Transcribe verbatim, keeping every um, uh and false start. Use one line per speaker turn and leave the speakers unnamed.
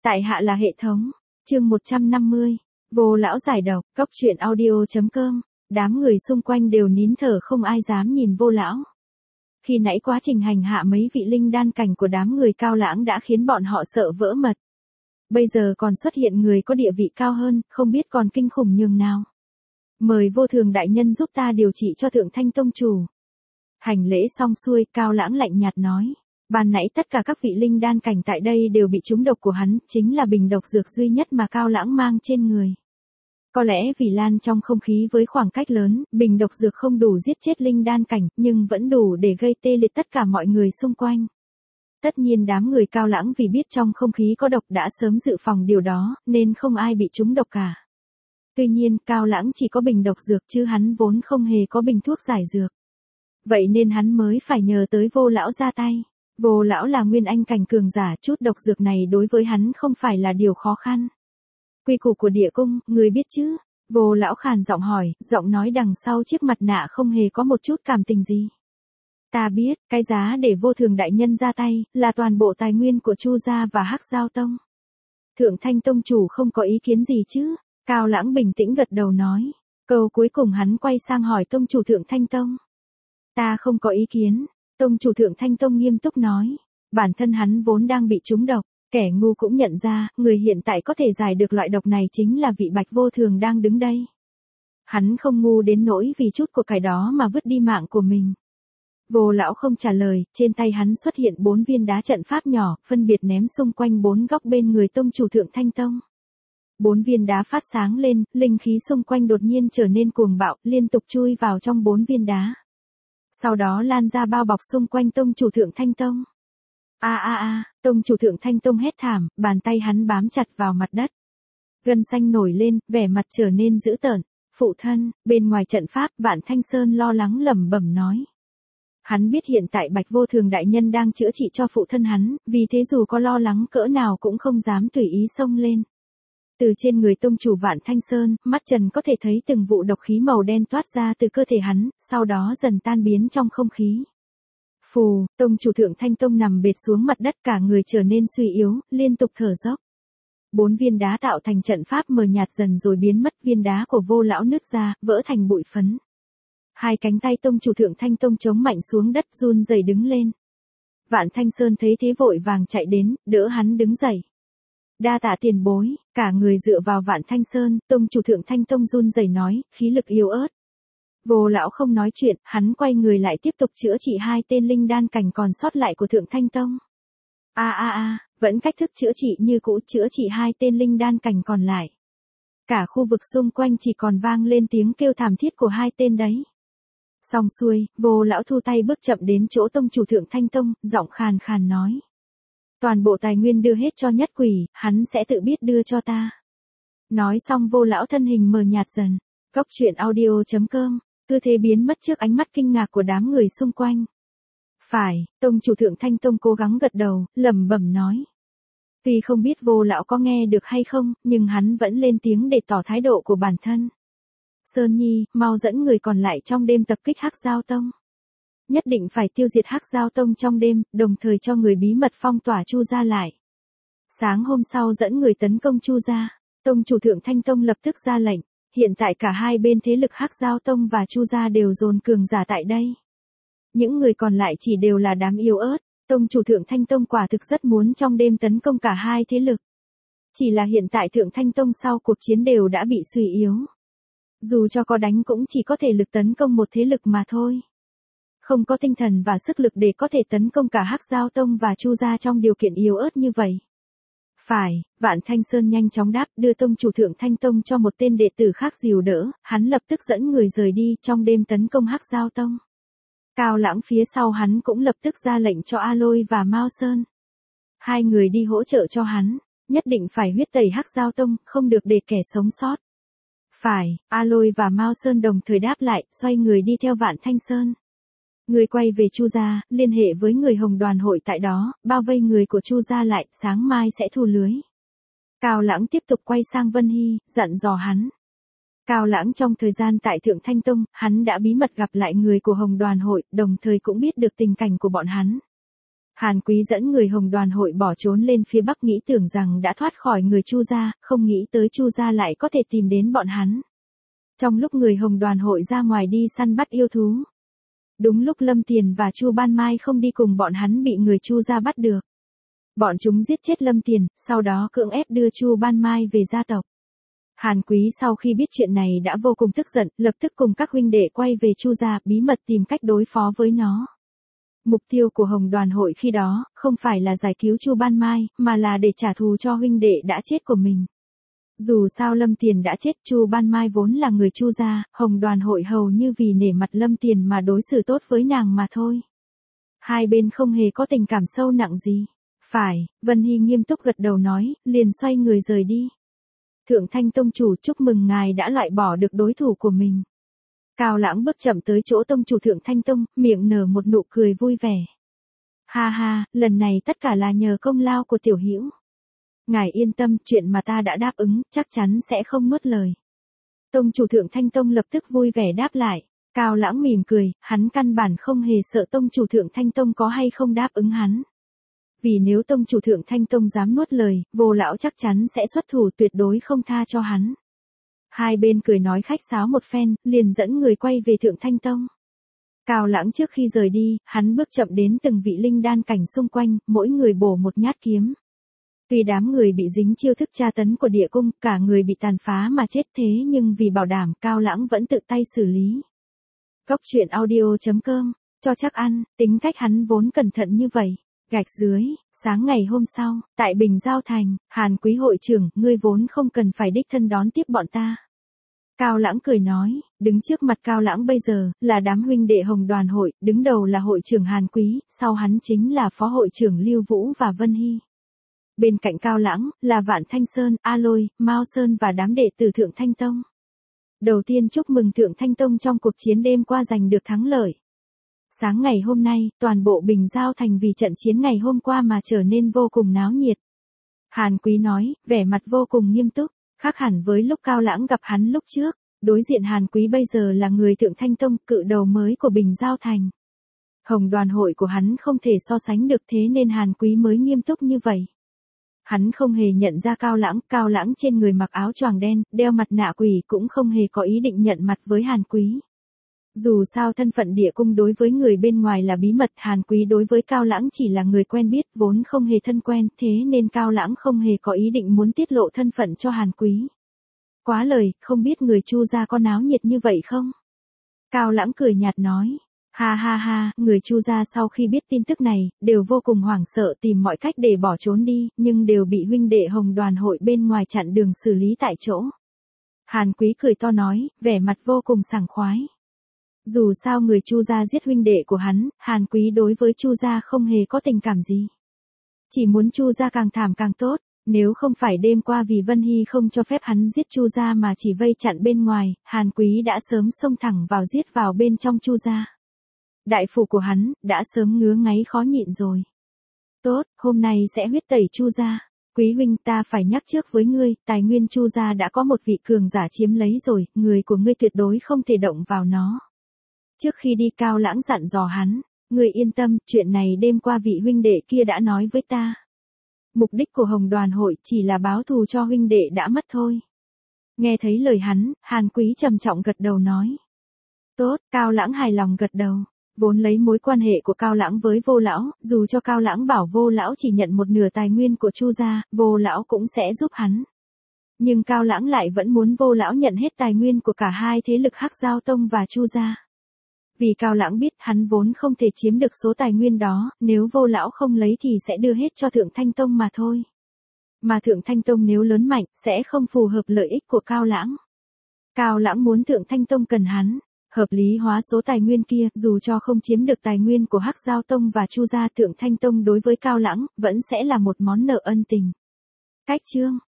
Tại hạ là hệ thống. Chương một trăm năm mươi. Vô lão giải độc. Cốc truyện audio chấm com. Đám người xung quanh đều nín thở không ai dám nhìn vô lão. Khi nãy quá trình hành hạ mấy vị linh đan cảnh của đám người Cao Lãng đã khiến bọn họ sợ vỡ mật. Bây giờ còn xuất hiện người có địa vị cao hơn, không biết còn kinh khủng nhường nào. Mời vô thường đại nhân giúp ta điều trị cho Thượng Thanh tông chủ. Hành lễ xong xuôi, Cao Lãng lạnh nhạt nói. Ban nãy tất cả các vị linh đan cảnh tại đây đều bị trúng độc của hắn, chính là bình độc dược duy nhất mà Cao Lãng mang trên người. Có lẽ vì lan trong không khí với khoảng cách lớn, bình độc dược không đủ giết chết linh đan cảnh, nhưng vẫn đủ để gây tê liệt tất cả mọi người xung quanh. Tất nhiên đám người Cao Lãng vì biết trong không khí có độc đã sớm dự phòng điều đó, nên không ai bị trúng độc cả. Tuy nhiên, Cao Lãng chỉ có bình độc dược chứ hắn vốn không hề có bình thuốc giải dược. Vậy nên hắn mới phải nhờ tới vô lão ra tay. Vô lão là nguyên anh cảnh cường giả, chút độc dược này đối với hắn không phải là điều khó khăn. Quy củ của địa cung, người biết chứ? Vô lão khàn giọng hỏi, giọng nói đằng sau chiếc mặt nạ không hề có một chút cảm tình gì. Ta biết, cái giá để vô thường đại nhân ra tay, là toàn bộ tài nguyên của Chu gia và Hắc Giao Tông. Thượng Thanh tông chủ không có ý kiến gì chứ? Cao Lãng bình tĩnh gật đầu nói. Câu cuối cùng hắn quay sang hỏi tông chủ Thượng Thanh tông. Ta không có ý kiến. Tông chủ Thượng Thanh tông nghiêm túc nói. Bản thân hắn vốn đang bị trúng độc. Kẻ ngu cũng nhận ra, người hiện tại có thể giải được loại độc này chính là vị Bạch Vô Thường đang đứng đây. Hắn không ngu đến nỗi vì chút của cải đó mà vứt đi mạng của mình. Vô lão không trả lời, trên tay hắn xuất hiện bốn viên đá trận pháp nhỏ, phân biệt ném xung quanh bốn góc bên người tông chủ Thượng Thanh tông. Bốn viên đá phát sáng lên, linh khí xung quanh đột nhiên trở nên cuồng bạo, liên tục chui vào trong bốn viên đá. Sau đó lan ra bao bọc xung quanh tông chủ Thượng Thanh tông. A a a, tông chủ Thượng Thanh tông hét thảm, bàn tay hắn bám chặt vào mặt đất. Gân xanh nổi lên, vẻ mặt trở nên dữ tợn. Phụ thân, bên ngoài trận pháp, Vạn Thanh Sơn lo lắng lẩm bẩm nói. Hắn biết hiện tại Bạch Vô Thường đại nhân đang chữa trị cho phụ thân hắn, vì thế dù có lo lắng cỡ nào cũng không dám tùy ý xông lên. Từ trên người tông chủ Vạn Thanh Sơn, mắt Trần có thể thấy từng vụ độc khí màu đen toát ra từ cơ thể hắn, sau đó dần tan biến trong không khí. Phù, tông chủ Thượng Thanh tông nằm bệt xuống mặt đất, cả người trở nên suy yếu, liên tục thở dốc. Bốn viên đá tạo thành trận pháp mờ nhạt dần rồi biến mất, viên đá của vô lão nứt ra, vỡ thành bụi phấn. Hai cánh tay tông chủ Thượng Thanh tông chống mạnh xuống đất, run rẩy đứng lên. Vạn Thanh Sơn thấy thế vội vàng chạy đến, đỡ hắn đứng dậy. Đa tạ tiền bối. Cả người dựa vào Vạn Thanh Sơn, tông chủ Thượng Thanh tông run rẩy nói, khí lực yếu ớt. Vô lão không nói chuyện, hắn quay người lại tiếp tục chữa trị hai tên linh đan cảnh còn sót lại của Thượng Thanh tông. A a a, vẫn cách thức chữa trị như cũ, chữa trị hai tên linh đan cảnh còn lại. Cả khu vực xung quanh chỉ còn vang lên tiếng kêu thảm thiết của hai tên đấy. Xong xuôi, vô lão thu tay bước chậm đến chỗ tông chủ Thượng Thanh tông, giọng khàn khàn nói. Toàn bộ tài nguyên đưa hết cho nhất quỷ, hắn sẽ tự biết đưa cho ta. Nói xong vô lão thân hình mờ nhạt dần. Cốc truyện audio chấm com. Cứ thế biến mất trước ánh mắt kinh ngạc của đám người xung quanh. Phải, tông chủ Thượng Thanh tông cố gắng gật đầu, lẩm bẩm nói. Tuy không biết vô lão có nghe được hay không, nhưng hắn vẫn lên tiếng để tỏ thái độ của bản thân. Sơn Nhi, mau dẫn người còn lại trong đêm tập kích Hắc Giao Tông. Nhất định phải tiêu diệt Hắc Giao Tông trong đêm, đồng thời cho người bí mật phong tỏa Chu gia lại. Sáng hôm sau dẫn người tấn công Chu gia, tông chủ Thượng Thanh tông lập tức ra lệnh. Hiện tại cả hai bên thế lực Hắc Giao Tông và Chu gia đều dồn cường giả tại đây. Những người còn lại chỉ đều là đám yếu ớt, tông chủ Thượng Thanh tông quả thực rất muốn trong đêm tấn công cả hai thế lực. Chỉ là hiện tại Thượng Thanh tông sau cuộc chiến đều đã bị suy yếu. Dù cho có đánh cũng chỉ có thể lực tấn công một thế lực mà thôi. Không có tinh thần và sức lực để có thể tấn công cả Hắc Giao Tông và Chu gia trong điều kiện yếu ớt như vậy. Phải, Vạn Thanh Sơn nhanh chóng đáp, đưa tông chủ Thượng Thanh tông cho một tên đệ tử khác dìu đỡ, hắn lập tức dẫn người rời đi trong đêm tấn công Hắc Giao Tông. Cao Lãng phía sau hắn cũng lập tức ra lệnh cho A Lôi và Mao Sơn. Hai người đi hỗ trợ cho hắn, nhất định phải huyết tẩy Hắc Giao Tông, không được để kẻ sống sót. Phải, A Lôi và Mao Sơn đồng thời đáp lại, xoay người đi theo Vạn Thanh Sơn. Người quay về Chu gia, liên hệ với người Hồng đoàn hội tại đó, bao vây người của Chu gia lại, sáng mai sẽ thu lưới. Cao Lãng tiếp tục quay sang Vân Hy, dặn dò hắn. Cao Lãng trong thời gian tại Thượng Thanh tông, hắn đã bí mật gặp lại người của Hồng đoàn hội, đồng thời cũng biết được tình cảnh của bọn hắn. Hàn Quý dẫn người Hồng Đoàn hội bỏ trốn lên phía Bắc, nghĩ tưởng rằng đã thoát khỏi người Chu gia, không nghĩ tới Chu gia lại có thể tìm đến bọn hắn. Trong lúc người Hồng Đoàn hội ra ngoài đi săn bắt yêu thú, đúng lúc Lâm Tiền và Chu Ban Mai không đi cùng bọn hắn bị người Chu gia bắt được. Bọn chúng giết chết Lâm Tiền, sau đó cưỡng ép đưa Chu Ban Mai về gia tộc. Hàn Quý sau khi biết chuyện này đã vô cùng tức giận, lập tức cùng các huynh đệ quay về Chu gia, bí mật tìm cách đối phó với nó. Mục tiêu của Hồng Đoàn hội khi đó, không phải là giải cứu Chu Ban Mai, mà là để trả thù cho huynh đệ đã chết của mình. Dù sao Lâm Tiền đã chết, Chu Ban Mai vốn là người Chu gia, Hồng Đoàn hội hầu như vì nể mặt Lâm Tiền mà đối xử tốt với nàng mà thôi. Hai bên không hề có tình cảm sâu nặng gì. Phải, Vân Hy nghiêm túc gật đầu nói, liền xoay người rời đi. Thượng Thanh Tông chủ, chúc mừng ngài đã loại bỏ được đối thủ của mình. Cao Lãng bước chậm tới chỗ tông chủ Thượng Thanh Tông, miệng nở một nụ cười vui vẻ. Ha ha, lần này tất cả là nhờ công lao của tiểu hữu. Ngài yên tâm, chuyện mà ta đã đáp ứng, chắc chắn sẽ không nuốt lời. Tông chủ Thượng Thanh Tông lập tức vui vẻ đáp lại. Cao Lãng mỉm cười, hắn căn bản không hề sợ tông chủ Thượng Thanh Tông có hay không đáp ứng hắn. Vì nếu tông chủ Thượng Thanh Tông dám nuốt lời, Vô lão chắc chắn sẽ xuất thủ, tuyệt đối không tha cho hắn. Hai bên cười nói khách sáo một phen, liền dẫn người quay về Thượng Thanh Tông. Cao Lãng trước khi rời đi, hắn bước chậm đến từng vị linh đan cảnh xung quanh, mỗi người bổ một nhát kiếm. Tuy đám người bị dính chiêu thức tra tấn của địa cung, cả người bị tàn phá mà chết, thế nhưng vì bảo đảm, Cao Lãng vẫn tự tay xử lý. Cốc truyện audio chấm com, cho chắc ăn, tính cách hắn vốn cẩn thận như vậy. Gạch dưới, sáng ngày hôm sau, tại Bình Giao Thành, Hàn Quý hội trưởng, ngươi vốn không cần phải đích thân đón tiếp bọn ta. Cao Lãng cười nói, đứng trước mặt Cao Lãng bây giờ, là đám huynh đệ Hồng Đoàn hội, đứng đầu là hội trưởng Hàn Quý, sau hắn chính là phó hội trưởng Lưu Vũ và Vân Hy. Bên cạnh Cao Lãng, là Vạn Thanh Sơn, A Lôi, Mao Sơn và đám đệ tử Thượng Thanh Tông. Đầu tiên chúc mừng Thượng Thanh Tông trong cuộc chiến đêm qua giành được thắng lợi. Sáng ngày hôm nay, toàn bộ Bình Giao Thành vì trận chiến ngày hôm qua mà trở nên vô cùng náo nhiệt. Hàn Quý nói, vẻ mặt vô cùng nghiêm túc, khác hẳn với lúc Cao Lãng gặp hắn lúc trước. Đối diện Hàn Quý bây giờ là người Thượng Thanh Tông, cự đầu mới của Bình Giao Thành. Hồng Đoàn hội của hắn không thể so sánh được, thế nên Hàn Quý mới nghiêm túc như vậy. Hắn không hề nhận ra Cao Lãng, Cao Lãng trên người mặc áo choàng đen, đeo mặt nạ quỷ, cũng không hề có ý định nhận mặt với Hàn Quý. Dù sao thân phận địa cung đối với người bên ngoài là bí mật, Hàn Quý đối với Cao Lãng chỉ là người quen biết, vốn không hề thân quen, thế nên Cao Lãng không hề có ý định muốn tiết lộ thân phận cho Hàn Quý. Quá lời, không biết người Chu gia có náo nhiệt như vậy không? Cao Lãng cười nhạt nói. Ha ha ha, người Chu gia sau khi biết tin tức này, đều vô cùng hoảng sợ, tìm mọi cách để bỏ trốn đi, nhưng đều bị huynh đệ Hồng Đoàn hội bên ngoài chặn đường xử lý tại chỗ. Hàn Quý cười to nói, vẻ mặt vô cùng sảng khoái. Dù sao người Chu gia giết huynh đệ của hắn, Hàn Quý đối với Chu gia không hề có tình cảm gì. Chỉ muốn Chu gia càng thảm càng tốt, nếu không phải đêm qua vì Vân Hy không cho phép hắn giết Chu gia mà chỉ vây chặn bên ngoài, Hàn Quý đã sớm xông thẳng vào giết vào bên trong Chu gia. Đại phủ của hắn, đã sớm ngứa ngáy khó nhịn rồi. Tốt, hôm nay sẽ huyết tẩy Chu gia. Quý huynh, ta phải nhắc trước với ngươi, tài nguyên Chu gia đã có một vị cường giả chiếm lấy rồi, người của ngươi tuyệt đối không thể động vào nó. Trước khi đi, Cao Lãng dặn dò hắn, ngươi yên tâm, chuyện này đêm qua vị huynh đệ kia đã nói với ta. Mục đích của Hồng Đoàn hội chỉ là báo thù cho huynh đệ đã mất thôi. Nghe thấy lời hắn, Hàn Quý trầm trọng gật đầu nói. Tốt, Cao Lãng hài lòng gật đầu. Vốn lấy mối quan hệ của Cao Lãng với Vô lão, dù cho Cao Lãng bảo Vô lão chỉ nhận một nửa tài nguyên của Chu gia, Vô lão cũng sẽ giúp hắn. Nhưng Cao Lãng lại vẫn muốn Vô lão nhận hết tài nguyên của cả hai thế lực Hắc Giao Tông và Chu gia. Vì Cao Lãng biết hắn vốn không thể chiếm được số tài nguyên đó, nếu Vô lão không lấy thì sẽ đưa hết cho Thượng Thanh Tông mà thôi. Mà Thượng Thanh Tông nếu lớn mạnh, sẽ không phù hợp lợi ích của Cao Lãng. Cao Lãng muốn Thượng Thanh Tông cần hắn, hợp lý hóa số tài nguyên kia, dù cho không chiếm được tài nguyên của Hắc Giao Tông và Chu gia, Thượng Thanh Tông đối với Cao Lãng, vẫn sẽ là một món nợ ân tình. Cách chương